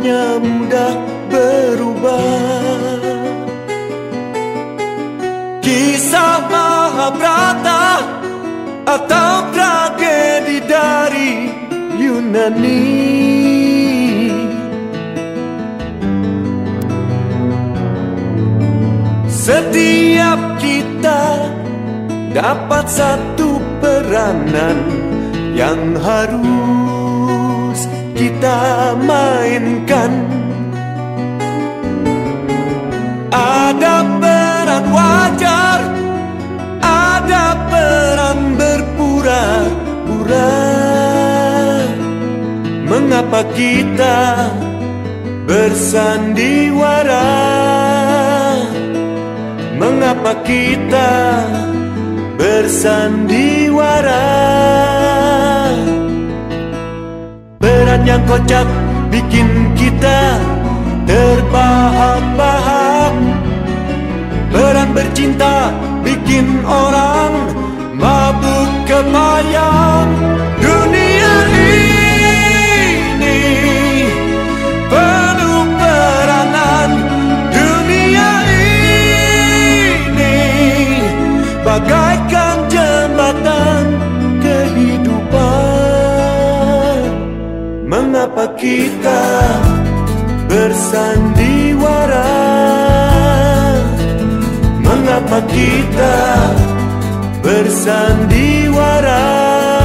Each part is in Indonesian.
hanya mudah berubah. Kisah Mahabharata atau tragedi dari Yunani, setiap kita dapat satu peranan yang harus kita mainkan. Ada peran wajar, ada peran berpura-pura. Mengapa kita bersandiwara? Mengapa kita bersandiwara? Peran yang kocak bikin kita terbahak-bahak. Peran bercinta bikin orang mabuk kebayang. Dunia ini penuh peranan. Dunia ini bagaikan jembatan kehidupan. Mengapa kita bersandiwara? Mengapa kita bersandiwara?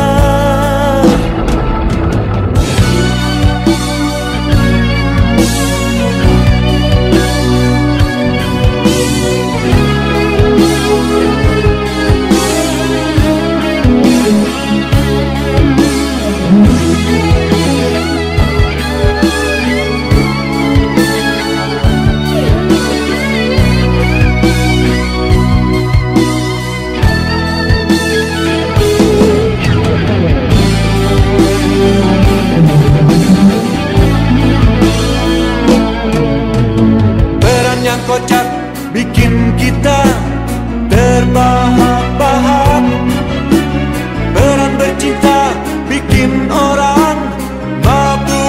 Kocak bikin kita terbahak-bahak. Peran bercinta bikin orang mabuk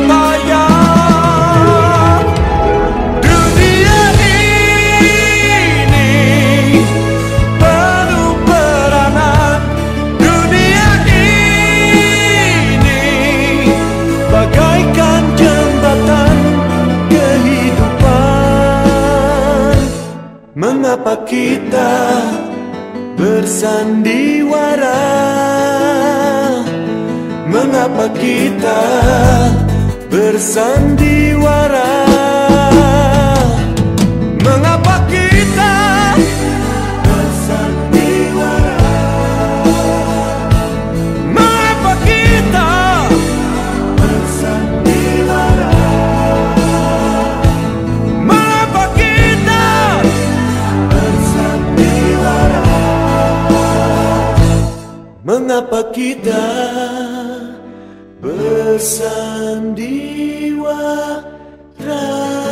kebayang. Dunia ini penuh peranan. Dunia ini bagaikan jembatan kehidupan. Mengapa kita bersandiwara? Mengapa kita bersandiwara? Mengapa kita bersandiwara? Mengapa kita bersandiwara? Mengapa kita bersandiwara? Mengapa kita bersandiwara?